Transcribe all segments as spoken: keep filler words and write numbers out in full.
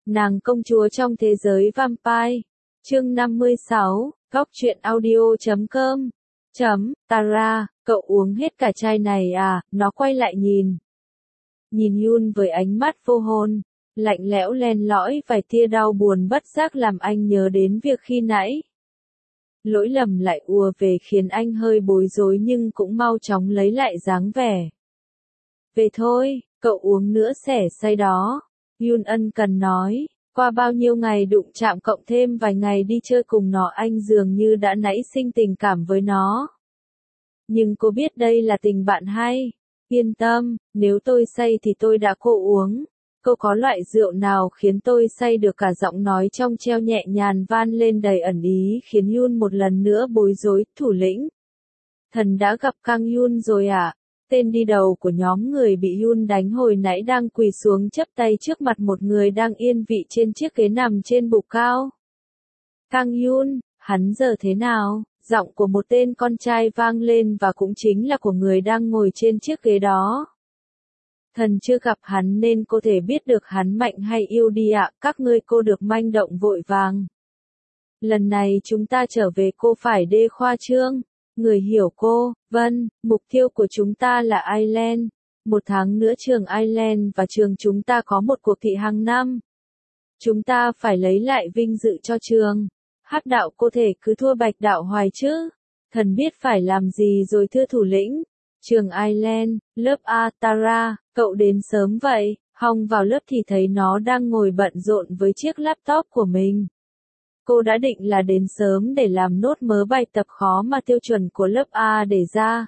Nàng công chúa trong thế giới vampire. Chương năm mươi sáu, Góc truyện audio chấm com. Chấm, Tara, cậu uống hết cả chai này à? Nó quay lại nhìn. Nhìn Yoon với ánh mắt vô hồn, lạnh lẽo len lỏi vài tia đau buồn bất giác làm anh nhớ đến việc khi nãy. Lỗi lầm lại ùa về khiến anh hơi bối rối nhưng cũng mau chóng lấy lại dáng vẻ. Về thôi, cậu uống nữa xẻ say đó. Yoon ân cần nói, qua bao nhiêu ngày đụng chạm cộng thêm vài ngày đi chơi cùng nó anh dường như đã nảy sinh tình cảm với nó. Nhưng cô biết đây là tình bạn hay. Yên tâm, nếu tôi say thì tôi đã cô uống. Cô có loại rượu nào khiến tôi say được? Cả giọng nói trong treo nhẹ nhàng van lên đầy ẩn ý khiến Yoon một lần nữa bối rối. Thủ lĩnh, thần đã gặp Kang Yoon rồi à? Tên đi đầu của nhóm người bị Yoon đánh hồi nãy đang quỳ xuống chắp tay trước mặt một người đang yên vị trên chiếc ghế nằm trên bục cao. Kang Yoon, hắn giờ thế nào? Giọng của một tên con trai vang lên và cũng chính là của người đang ngồi trên chiếc ghế đó. Thần chưa gặp hắn nên cô thể biết được hắn mạnh hay yếu đi ạ. Các ngươi cô được manh động vội vàng. Lần này chúng ta trở về cô phải đê khoa trương. Người hiểu cô, vâng, mục tiêu của chúng ta là Ireland. Một tháng nữa trường Ireland và trường chúng ta có một cuộc thi hàng năm. Chúng ta phải lấy lại vinh dự cho trường. Hắc đạo cô thể cứ thua bạch đạo hoài chứ. Thần biết phải làm gì rồi thưa thủ lĩnh. Trường Ireland, lớp A. Tara, cậu đến sớm vậy. Hong vào lớp thì thấy nó đang ngồi bận rộn với chiếc laptop của mình. Cô đã định là đến sớm để làm nốt mớ bài tập khó mà tiêu chuẩn của lớp A để ra.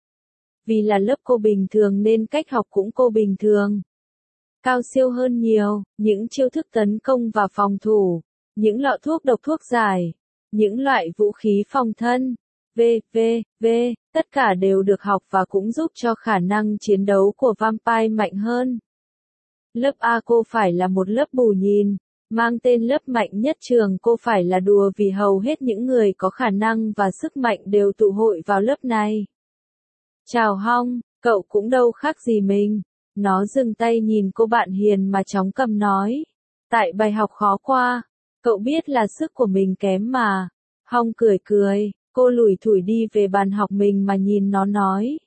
Vì là lớp cô bình thường nên cách học cũng cô bình thường. Cao siêu hơn nhiều, những chiêu thức tấn công và phòng thủ, những lọ thuốc độc thuốc giải, những loại vũ khí phòng thân, v, v, v, tất cả đều được học và cũng giúp cho khả năng chiến đấu của vampire mạnh hơn. Lớp A cô phải là một lớp bù nhìn. Mang tên lớp mạnh nhất trường cô phải là đùa vì hầu hết những người có khả năng và sức mạnh đều tụ hội vào lớp này. Chào Hong, cậu cũng đâu khác gì mình. Nó dừng tay nhìn cô bạn hiền mà chóng cầm nói. Tại bài học khó qua, cậu biết là sức của mình kém mà. Hong cười cười, cô lủi thủi đi về bàn học mình mà nhìn nó nói.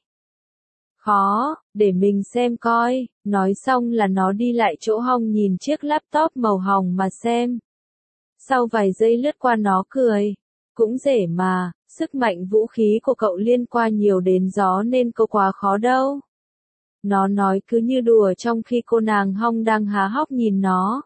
Khó, để mình xem coi. Nói xong là nó đi lại chỗ Hong nhìn chiếc laptop màu hồng mà xem. Sau vài giây lướt qua nó cười. Cũng dễ mà, sức mạnh vũ khí của cậu liên quan nhiều đến gió nên có quá khó đâu. Nó nói cứ như đùa trong khi cô nàng Hong đang há hốc nhìn nó.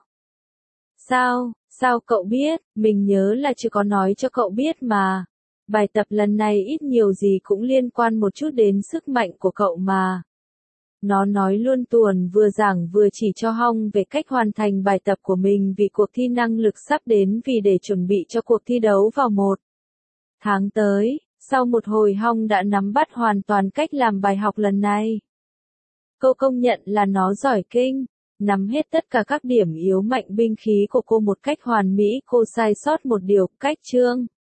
Sao, sao cậu biết? Mình nhớ là chưa có nói cho cậu biết mà. Bài tập lần này ít nhiều gì cũng liên quan một chút đến sức mạnh của cậu mà. Nó nói luôn tuồn vừa giảng vừa chỉ cho Hong về cách hoàn thành bài tập của mình vì cuộc thi năng lực sắp đến vì để chuẩn bị cho cuộc thi đấu vào một tháng tới. Sau một hồi Hong đã nắm bắt hoàn toàn cách làm bài học lần này. Cô công nhận là nó giỏi kinh, nắm hết tất cả các điểm yếu mạnh binh khí của cô một cách hoàn mỹ. Cô sai sót một điều, cách chương.